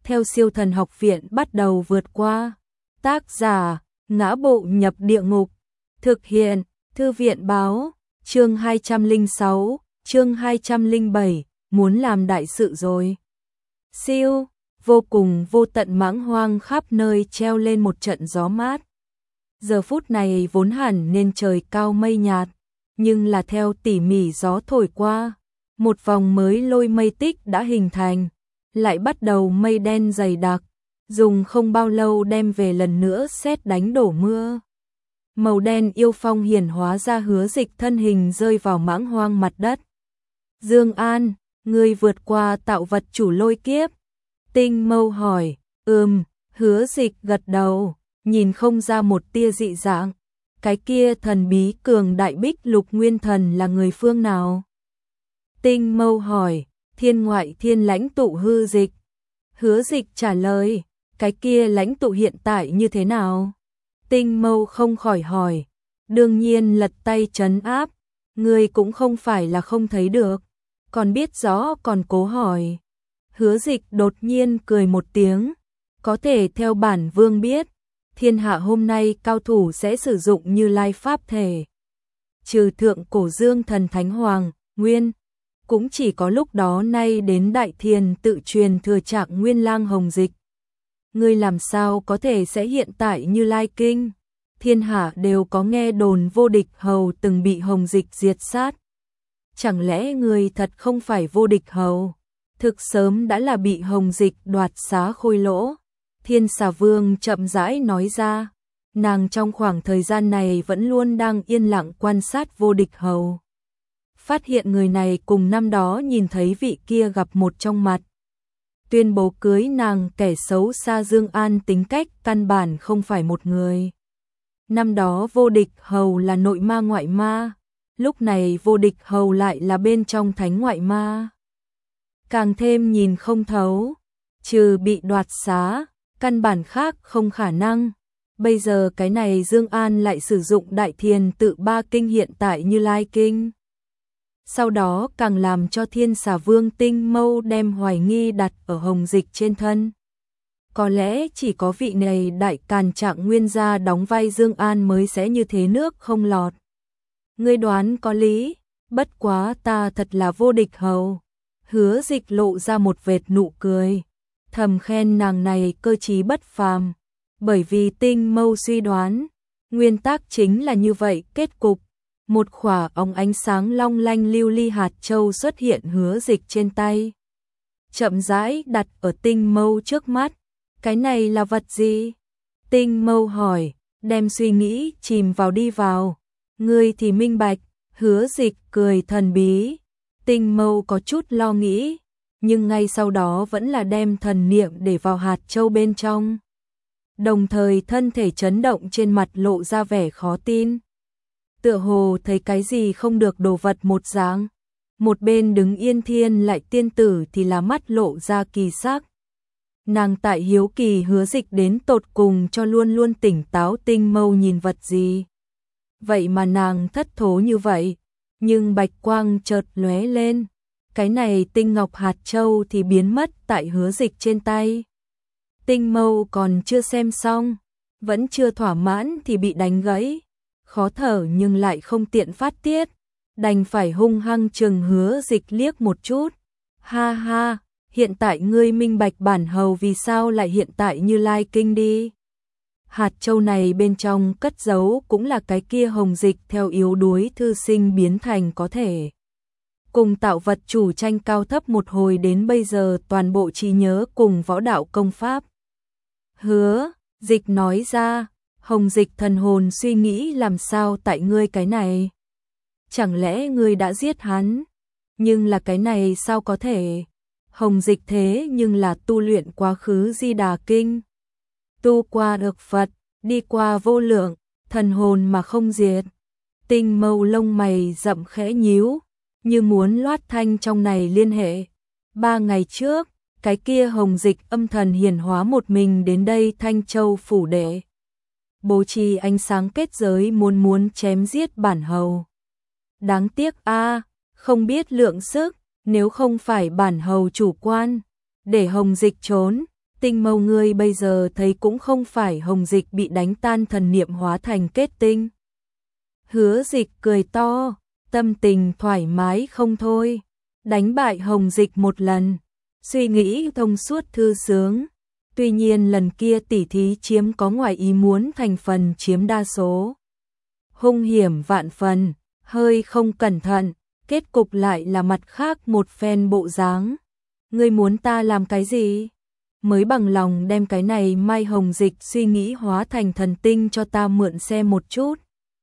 theo Siêu Thần Học Viện bắt đầu vượt qua. Tác giả: Ngã Bộ Nhập Địa Ngục. Thực hiện: Thư viện báo. Chương 206, chương 207, muốn làm đại sự rồi. Siêu, vô cùng vô tận mãng hoang khắp nơi treo lên một trận gió mát. Giờ phút này vốn hẳn nên trời cao mây nhạt, nhưng là theo tỉ mỉ gió thổi qua, một vòng mới lôi mây tích đã hình thành, lại bắt đầu mây đen dày đặc, dùng không bao lâu đem về lần nữa sét đánh đổ mưa. Màu đen yêu phong hiển hóa ra Hứa Dịch thân hình rơi vào mãng hoang mặt đất. Dương An, ngươi vượt qua tạo vật chủ lôi kiếp. Tinh Mâu hỏi. Hứa Dịch gật đầu, nhìn không ra một tia dị dạng. Cái kia thần bí cường đại Bích Lục Nguyên Thần là người phương nào? Tinh Mâu hỏi. Thiên Ngoại Thiên lãnh tụ Hư Dịch. Hứa Dịch trả lời. Cái kia lãnh tụ hiện tại như thế nào? Tinh Mâu không khỏi hỏi. Đương nhiên lật tay trấn áp. Ngươi cũng không phải là không thấy được, còn biết rõ còn cố hỏi. Hứa Dịch đột nhiên cười một tiếng. Có thể theo bản vương biết, thiên hạ hôm nay cao thủ sẽ sử dụng Như Lai pháp thể. Trừ thượng cổ Dương Thần Thánh Hoàng, Nguyên, cũng chỉ có lúc đó nay đến Đại Thiền tự truyền thừa Trạng Nguyên Lang Hồng Dịch. Ngươi làm sao có thể sẽ hiện tại Như Lai kinh? Thiên hạ đều có nghe đồn Vô Địch Hầu từng bị Hồng Dịch diệt sát. Chẳng lẽ ngươi thật không phải Vô Địch Hầu? Thực sớm đã là bị Hồng Dịch đoạt xá khôi lỗ. Thiên Xà Vương chậm rãi nói ra. Nàng trong khoảng thời gian này vẫn luôn đang yên lặng quan sát Vô Địch Hầu. Phát hiện người này cùng năm đó nhìn thấy vị kia gặp một trong mặt. Tuyên bố cưới nàng kẻ xấu xa Dương An tính cách căn bản không phải một người. Năm đó Vô Địch Hầu là nội ma ngoại ma, lúc này Vô Địch Hầu lại là bên trong thánh ngoại ma. Càng thêm nhìn không thấu, trừ bị đoạt xá, căn bản khác không khả năng. Bây giờ cái này Dương An lại sử dụng Đại Thiền tự ba kinh hiện tại Như Lai kinh. Sau đó càng làm cho Thiên Xà Vương Tinh Mâu đem hoài nghi đặt ở Hồng Dịch trên thân. Có lẽ chỉ có vị này đại càn Trạng Nguyên gia đóng vai Dương An mới sẽ như thế nước không lọt. Ngươi đoán có lý, bất quá ta thật là Vô Địch Hầu. Hứa Dịch lộ ra một vệt nụ cười, thầm khen nàng này cơ trí bất phàm, bởi vì Tinh Mâu suy đoán, nguyên tắc chính là như vậy. Kết cục, một khỏa óng ánh sáng long lanh lưu ly hạt châu xuất hiện Hứa Dịch trên tay, chậm rãi đặt ở Tinh Mâu trước mắt. Cái này là vật gì? Tinh Mâu hỏi, đem suy nghĩ chìm vào đi vào. Ngươi thì minh bạch. Hứa Dịch cười thần bí. Tinh Mâu có chút lo nghĩ, nhưng ngay sau đó vẫn là đem thần niệm để vào hạt châu bên trong. Đồng thời thân thể chấn động, trên mặt lộ ra vẻ khó tin. Tựa hồ thấy cái gì không được đồ vật một dáng. Một bên đứng Yên Thiên lại tiên tử thì là mắt lộ ra kỳ sắc. Nàng tại hiếu kỳ Hứa Dịch đến tột cùng cho luôn luôn tỉnh táo Tinh Mâu nhìn vật gì. Vậy mà nàng thất thố như vậy, nhưng bạch quang chợt lóe lên, cái này tinh ngọc hạt châu thì biến mất tại Hứa Dịch trên tay. Tinh Mâu còn chưa xem xong, vẫn chưa thỏa mãn thì bị đánh gãy, khó thở nhưng lại không tiện phát tiết, đành phải hung hăng chừng Hứa Dịch liếc một chút. Ha ha, hiện tại ngươi minh bạch bản hầu vì sao lại hiện tại Như Lai kinh đi. Hạt châu này bên trong cất giấu cũng là cái kia Hồng Dịch theo yếu đuối thư sinh biến thành có thể cùng tạo vật chủ tranh cao thấp một hồi đến bây giờ toàn bộ trí nhớ cùng võ đạo công pháp. Hứa Dịch nói ra, Hồng Dịch thần hồn suy nghĩ làm sao tại ngươi cái này. Chẳng lẽ ngươi đã giết hắn? Nhưng là cái này sao có thể? Hồng Dịch thế nhưng là tu luyện quá khứ Di Đà Kinh. Tu qua được Phật, đi qua vô lượng, thần hồn mà không diệt. Tinh Mâu lông mày rậm khẽ nhíu, như muốn loát thanh trong này liên hệ. 3 ngày trước, cái kia Hồng Dịch âm thần hiển hóa một mình đến đây Thanh Châu phủ đệ. Bố trì ánh sáng kết giới muốn chém giết bản hầu. Đáng tiếc a, không biết lượng sức, nếu không phải bản hầu chủ quan, để Hồng Dịch trốn, Tinh Mâu ngươi bây giờ thấy cũng không phải Hồng Dịch bị đánh tan thần niệm hóa thành kết tinh. Hứa Dịch cười to, tâm tình thoải mái không thôi, đánh bại Hồng Dịch một lần, suy nghĩ thông suốt thư sướng. Tuy nhiên lần kia tỉ thí chiếm có ngoài ý muốn thành phần chiếm đa số. Hung hiểm vạn phần, hơi không cẩn thận, kết cục lại là mặt khác một phen bộ dáng. Ngươi muốn ta làm cái gì? Mới bằng lòng đem cái này Mai Hồng Dịch suy nghĩ hóa thành thần tinh cho ta mượn xem một chút.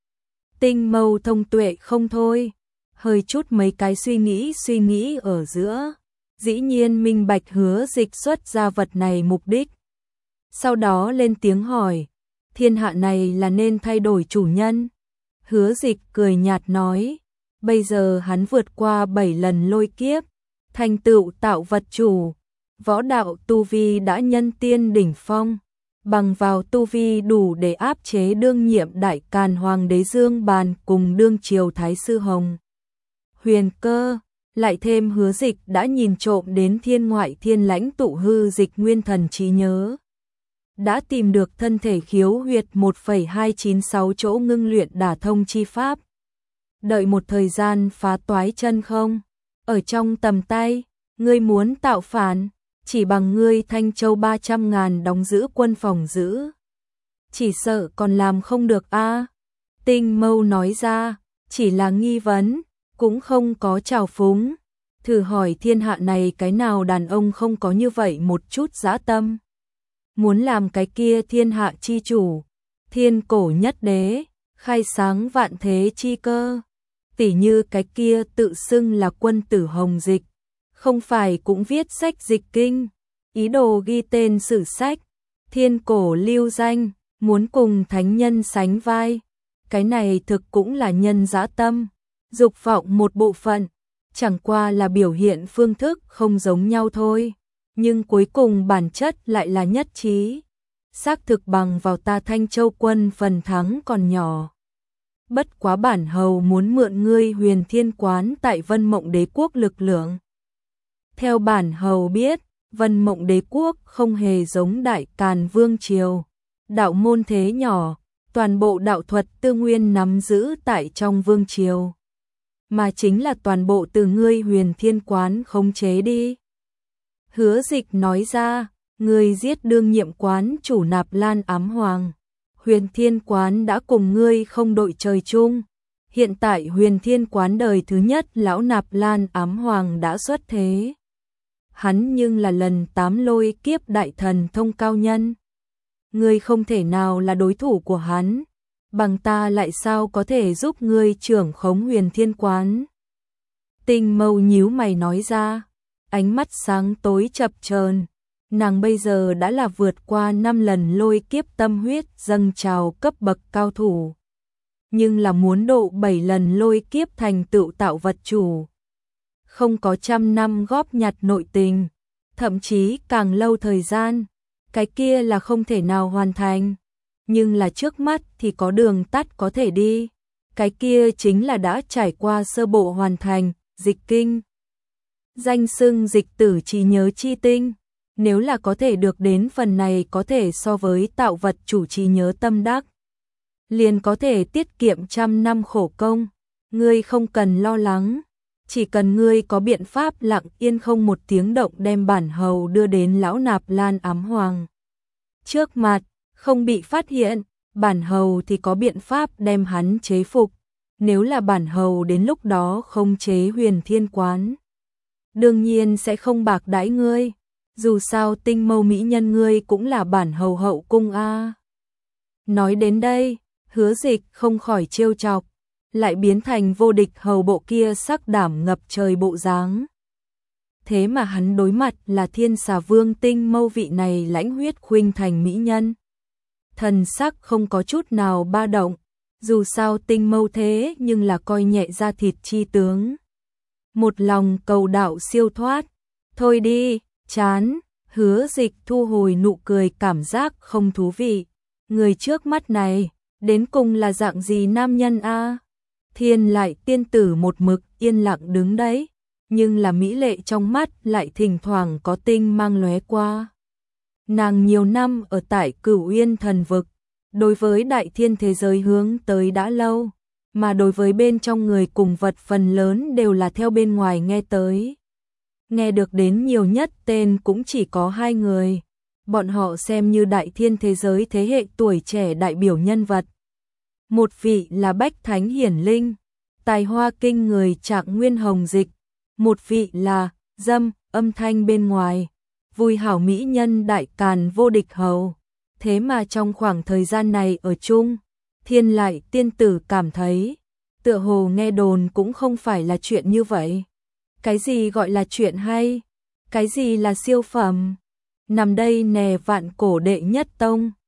Tinh Mâu thông tuệ không thôi, hơi chút mấy cái suy nghĩ ở giữa, dĩ nhiên minh bạch Hứa Dịch xuất ra vật này mục đích. Sau đó lên tiếng hỏi, thiên hạ này là nên thay đổi chủ nhân. Hứa Dịch cười nhạt nói, bây giờ hắn vượt qua 7 lần lôi kiếp, thành tựu tạo vật chủ, võ đạo tu vi đã nhân tiên đỉnh phong, bằng vào tu vi đủ để áp chế đương nhiệm đại càn hoàng đế Dương Bàn cùng đương triều thái sư Hồng Huyền Cơ, lại thêm Hứa Dịch đã nhìn trộm đến thiên ngoại thiên lãnh tụ hư dịch nguyên thần trí nhớ, đã tìm được thân thể khiếu huyệt 1,296 chỗ ngưng luyện đả thông chi pháp. Đợi một thời gian phá toái chân không, ở trong tầm tay, ngươi muốn tạo phản, chỉ bằng ngươi Thanh Châu 300.000 đóng giữ quân phòng giữ, chỉ sợ còn làm không được a. Tinh Mâu nói ra, chỉ là nghi vấn, cũng không có trào phúng. Thử hỏi thiên hạ này cái nào đàn ông không có như vậy một chút dã tâm. Muốn làm cái kia thiên hạ chi chủ, thiên cổ nhất đế, khai sáng vạn thế chi cơ. Tỉ như cái kia tự xưng là quân tử Hồng Dịch, không phải cũng viết sách dịch kinh, ý đồ ghi tên sử sách, thiên cổ lưu danh, muốn cùng thánh nhân sánh vai. Cái này thực cũng là nhân dã tâm, dục vọng một bộ phận, chẳng qua là biểu hiện phương thức không giống nhau thôi, nhưng cuối cùng bản chất lại là nhất trí. Xác thực bằng vào ta Thanh Châu quân phần thắng còn nhỏ. Bất quá bản hầu muốn mượn ngươi Huyền Thiên Quán tại Vân Mộng Đế quốc lực lượng. Theo bản hầu biết, Vân Mộng Đế quốc không hề giống Đại Càn Vương triều, đạo môn thế nhỏ, toàn bộ đạo thuật tư nguyên nắm giữ tại trong vương triều, mà chính là toàn bộ từ ngươi Huyền Thiên Quán khống chế đi. Hứa Dịch nói ra, ngươi giết đương nhiệm quán chủ Nạp Lan Ám Hoàng, Huyền Thiên Quán đã cùng ngươi không đội trời chung. Hiện tại Huyền Thiên Quán đời thứ nhất lão Nạp Lan Ám Hoàng đã xuất thế. Hắn nhưng là lần 8 lôi kiếp đại thần thông cao nhân. Ngươi không thể nào là đối thủ của hắn, bằng ta lại sao có thể giúp ngươi trưởng khống Huyền Thiên Quán. Tinh Mâu nhíu mày nói ra, ánh mắt sáng tối chập chờn. Nàng bây giờ đã là vượt qua 5 lần lôi kiếp tâm huyết dâng trào cấp bậc cao thủ, nhưng là muốn độ 7 lần lôi kiếp thành tựu tạo vật chủ, không có trăm năm góp nhặt nội tình, thậm chí càng lâu thời gian, cái kia là không thể nào hoàn thành. Nhưng là trước mắt thì có đường tắt có thể đi, cái kia chính là đã trải qua sơ bộ hoàn thành, dịch kinh. Danh xưng dịch tử trí nhớ chi tinh, nếu là có thể được đến phần này có thể so với tạo vật chủ trí nhớ tâm đắc, liền có thể tiết kiệm trăm năm khổ công. Ngươi không cần lo lắng, chỉ cần ngươi có biện pháp lặng yên không một tiếng động đem bản hầu đưa đến lão Nạp Lan Ám Hoàng trước mặt, không bị phát hiện, bản hầu thì có biện pháp đem hắn chế phục. Nếu là bản hầu đến lúc đó không chế Huyền Thiên Quán, đương nhiên sẽ không bạc đãi ngươi, dù sao Tinh Mâu mỹ nhân ngươi cũng là bản hầu hậu cung a. Nói đến đây, Hứa Dịch không khỏi trêu chọc, lại biến thành vô địch hầu bộ kia sắc đảm ngập trời bộ dáng. Thế mà hắn đối mặt là Thiên Xà Vương Tinh Mâu vị này lãnh huyết khuynh thành mỹ nhân. Thần sắc không có chút nào ba động, dù sao Tinh Mâu thế nhưng là coi nhẹ da thịt chi tướng. Một lòng cầu đạo siêu thoát, thôi đi, chán. Hứa Dịch thu hồi nụ cười cảm giác không thú vị. Người trước mắt này, đến cùng là dạng gì nam nhân a? Thiên lại tiên tử một mực yên lặng đứng đấy, nhưng là mỹ lệ trong mắt lại thỉnh thoảng có tinh mang lóe qua. Nàng nhiều năm ở tại Cửu Uyên Thần Vực, đối với đại thiên thế giới hướng tới đã lâu, mà đối với bên trong người cùng vật phần lớn đều là theo bên ngoài nghe tới. Nghe được đến nhiều nhất tên cũng chỉ có 2 người, bọn họ xem như đại thiên thế giới thế hệ tuổi trẻ đại biểu nhân vật. Một vị là Bách Thánh Hiển Linh, tài hoa kinh người Trạng Nguyên Hồng Dịch, một vị là Dâm, âm thanh bên ngoài, vui hảo mỹ nhân Đại Càn Vô Địch Hầu. Thế mà trong khoảng thời gian này ở chung, Thiên Lại tiên tử cảm thấy, tựa hồ nghe đồn cũng không phải là chuyện như vậy. Cái gì gọi là chuyện hay? Cái gì là siêu phẩm? Nằm đây nè Vạn Cổ đệ nhất tông,